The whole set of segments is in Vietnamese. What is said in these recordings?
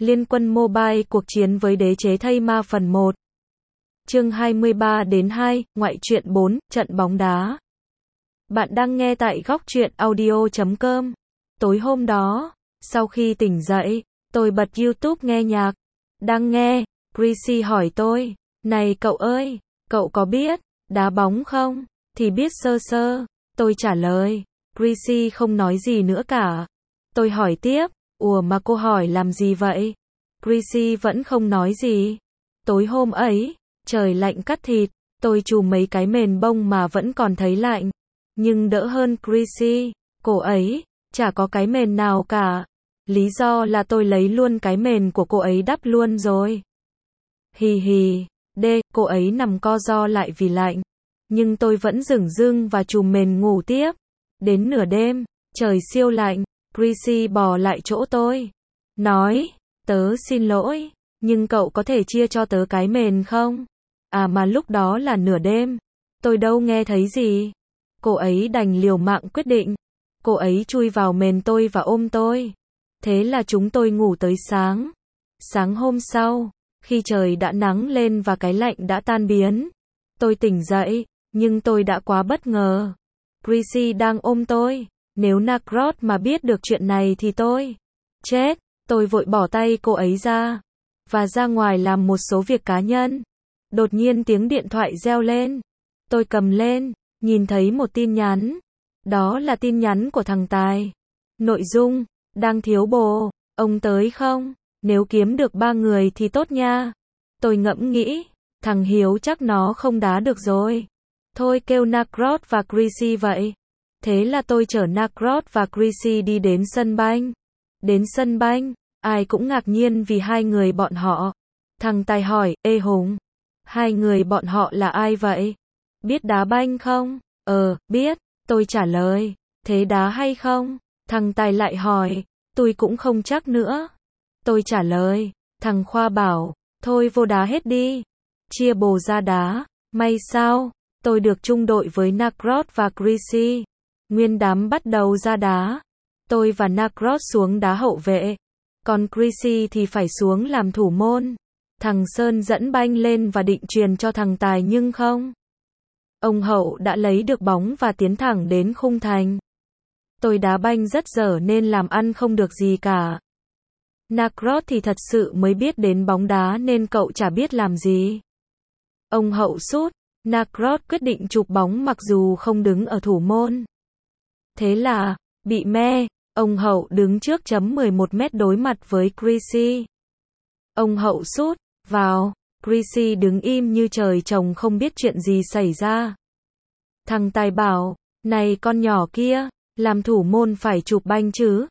Liên quân mobile cuộc chiến với đế chế thây ma phần 1. Chương 23-2, ngoại truyện 4, trận bóng đá. Bạn đang nghe tại góc truyện audio.com. Tối hôm đó, sau khi tỉnh dậy, tôi bật YouTube nghe nhạc. Đang nghe, Chrissy hỏi tôi, này cậu ơi, cậu có biết đá bóng không? Thì biết sơ sơ. Tôi trả lời, Chrissy không nói gì nữa cả. Tôi hỏi tiếp, ủa mà cô hỏi làm gì vậy? Chrissy vẫn không nói gì. Tối hôm ấy, trời lạnh cắt thịt, tôi chùm mấy cái mền bông mà vẫn còn thấy lạnh. Nhưng đỡ hơn Chrissy, cô ấy chả có cái mền nào cả. Lý do là tôi lấy luôn cái mền của cô ấy đắp luôn rồi. Hì hì, cô ấy nằm co ro lại vì lạnh. Nhưng tôi vẫn dửng dưng và chùm mền ngủ tiếp. Đến nửa đêm, trời siêu lạnh, Chrissy bò lại chỗ tôi. Nói, tớ xin lỗi, nhưng cậu có thể chia cho tớ cái mền không? À mà lúc đó là nửa đêm, tôi đâu nghe thấy gì. Cô ấy đành liều mạng quyết định. Cô ấy chui vào mền tôi và ôm tôi. Thế là chúng tôi ngủ tới sáng. Sáng hôm sau, khi trời đã nắng lên và cái lạnh đã tan biến, tôi tỉnh dậy, nhưng tôi đã quá bất ngờ. Chrissy đang ôm tôi. Nếu Nacrot mà biết được chuyện này thì tôi chết. Tôi vội bỏ tay cô ấy ra và ra ngoài làm một số việc cá nhân. Đột nhiên tiếng điện thoại reo lên. Tôi cầm lên, nhìn thấy một tin nhắn. Đó là tin nhắn của thằng Tài. Nội dung, đang thiếu bồ, ông tới không? Nếu kiếm được 3 người thì tốt nha. Tôi ngẫm nghĩ, thằng Hiếu chắc nó không đá được rồi. Thôi kêu Nacrot và Chrissy vậy. Thế là tôi chở Nacrot và Chrissy đi đến sân banh. Đến sân banh, ai cũng ngạc nhiên vì hai người bọn họ. Thằng Tài hỏi, ê Hùng, hai người bọn họ là ai vậy? Biết đá banh không? Biết, tôi trả lời. Thế đá hay không? Thằng Tài lại hỏi, tôi cũng không chắc nữa. Tôi trả lời, thằng Khoa bảo, thôi vô đá hết đi. Chia bồ ra đá, may sao, tôi được chung đội với Nacrot và Chrissy. Nguyên đám bắt đầu ra đá. Tôi và Nacrot xuống đá hậu vệ. Còn Chrissy thì phải xuống làm thủ môn. Thằng Sơn dẫn banh lên và định truyền cho thằng Tài nhưng không. Ông Hậu đã lấy được bóng và tiến thẳng đến khung thành. Tôi đá banh rất dở nên làm ăn không được gì cả. Nacrot thì thật sự mới biết đến bóng đá nên cậu chả biết làm gì. Ông Hậu sút, Nacrot quyết định chụp bóng mặc dù không đứng ở thủ môn. Thế là, bị me, ông Hậu đứng trước chấm 11 mét đối mặt với Chrissy. Ông Hậu sút, vào, Chrissy đứng im như trời trồng không biết chuyện gì xảy ra. Thằng Tài bảo, này con nhỏ kia, làm thủ môn phải chụp banh chứ.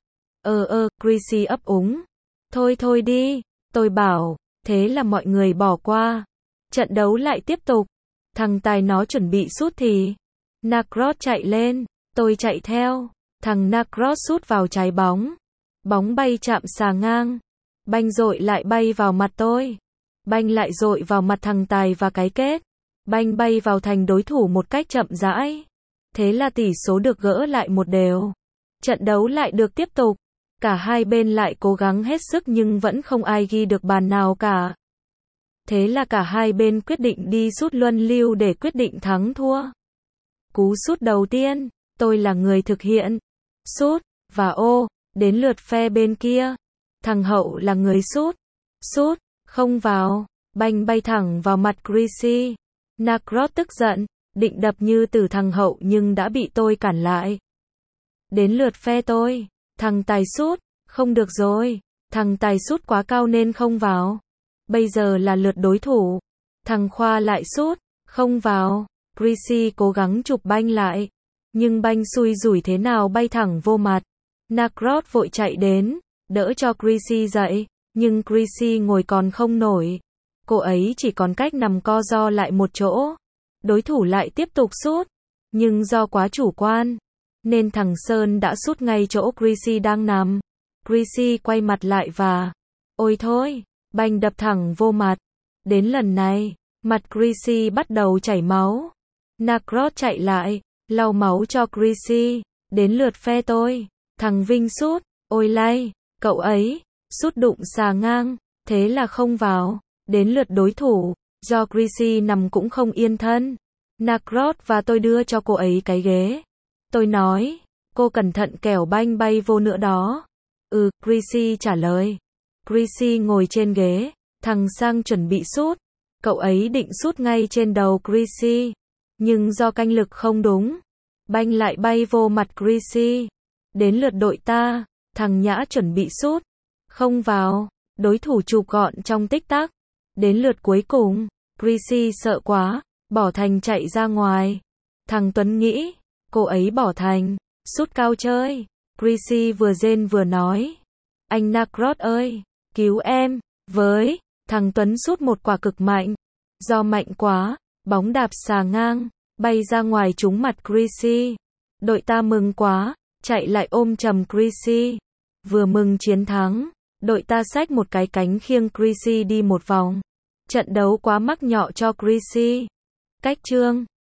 Chrissy ấp úng. Thôi đi, tôi bảo, thế là mọi người bỏ qua. Trận đấu lại tiếp tục. Thằng Tài nó chuẩn bị sút thì Nacrot chạy lên, tôi chạy theo. Thằng Nacrot sút vào trái bóng. Bóng bay chạm xà ngang. Banh dội lại bay vào mặt tôi. Banh lại dội vào mặt thằng Tài và cái kết. Banh bay vào thành đối thủ một cách chậm rãi. Thế là tỷ số được gỡ lại 1-1. Trận đấu lại được tiếp tục. Cả hai bên lại cố gắng hết sức nhưng vẫn không ai ghi được bàn nào cả. Thế là cả hai bên quyết định đi sút luân lưu để quyết định thắng thua. Cú sút đầu tiên, tôi là người thực hiện. Sút, và đến lượt phe bên kia. Thằng Hậu là người sút. Sút, không vào, banh bay thẳng vào mặt Chrissy. Nacrot tức giận, định đập như từ thằng Hậu nhưng đã bị tôi cản lại. Đến lượt phe tôi, thằng Tài sút, không được rồi, thằng Tài sút quá cao nên không vào. Bây giờ là lượt đối thủ. Thằng Khoa lại sút, không vào. Chrissy cố gắng chụp banh lại, nhưng banh xui rủi thế nào bay thẳng vô mặt. Nacrot vội chạy đến, đỡ cho Chrissy dậy, nhưng Chrissy ngồi còn không nổi. Cô ấy chỉ còn cách nằm co ro lại một chỗ. Đối thủ lại tiếp tục sút, nhưng do quá chủ quan, nên thằng Sơn đã sút ngay chỗ Chrissy đang nằm. Chrissy quay mặt lại và, ôi thôi, banh đập thẳng vô mặt. Đến lần này, mặt Chrissy bắt đầu chảy máu. Nacrot chạy lại, lau máu cho Chrissy. Đến lượt phe tôi, thằng Vinh sút, ôi lay, cậu ấy sút đụng xà ngang, thế là không vào. Đến lượt đối thủ, do Chrissy nằm cũng không yên thân. Narcross và tôi đưa cho cô ấy cái ghế. Tôi nói, cô cẩn thận kẻo banh bay vô nữa đó. Chrissy trả lời. Chrissy ngồi trên ghế, thằng Sang chuẩn bị sút. Cậu ấy định sút ngay trên đầu Chrissy, nhưng do canh lực không đúng, banh lại bay vô mặt Chrissy. Đến lượt đội ta, thằng Nhã chuẩn bị sút, không vào, đối thủ chụp gọn trong tích tắc. Đến lượt cuối cùng, Chrissy sợ quá, bỏ thành chạy ra ngoài. Thằng Tuấn nghĩ, cô ấy bỏ thành, sút cao chơi. Chrissy vừa rên vừa nói, anh Narcross ơi, cứu em, với. Thằng Tuấn sút một quả cực mạnh. Do mạnh quá, bóng đạp xà ngang, bay ra ngoài trúng mặt Chrissy. Đội ta mừng quá, chạy lại ôm chầm Chrissy. Vừa mừng chiến thắng, đội ta xách một cái cánh khiêng Chrissy đi một vòng. Trận đấu quá mắc nhọ cho Chrissy. Cách chương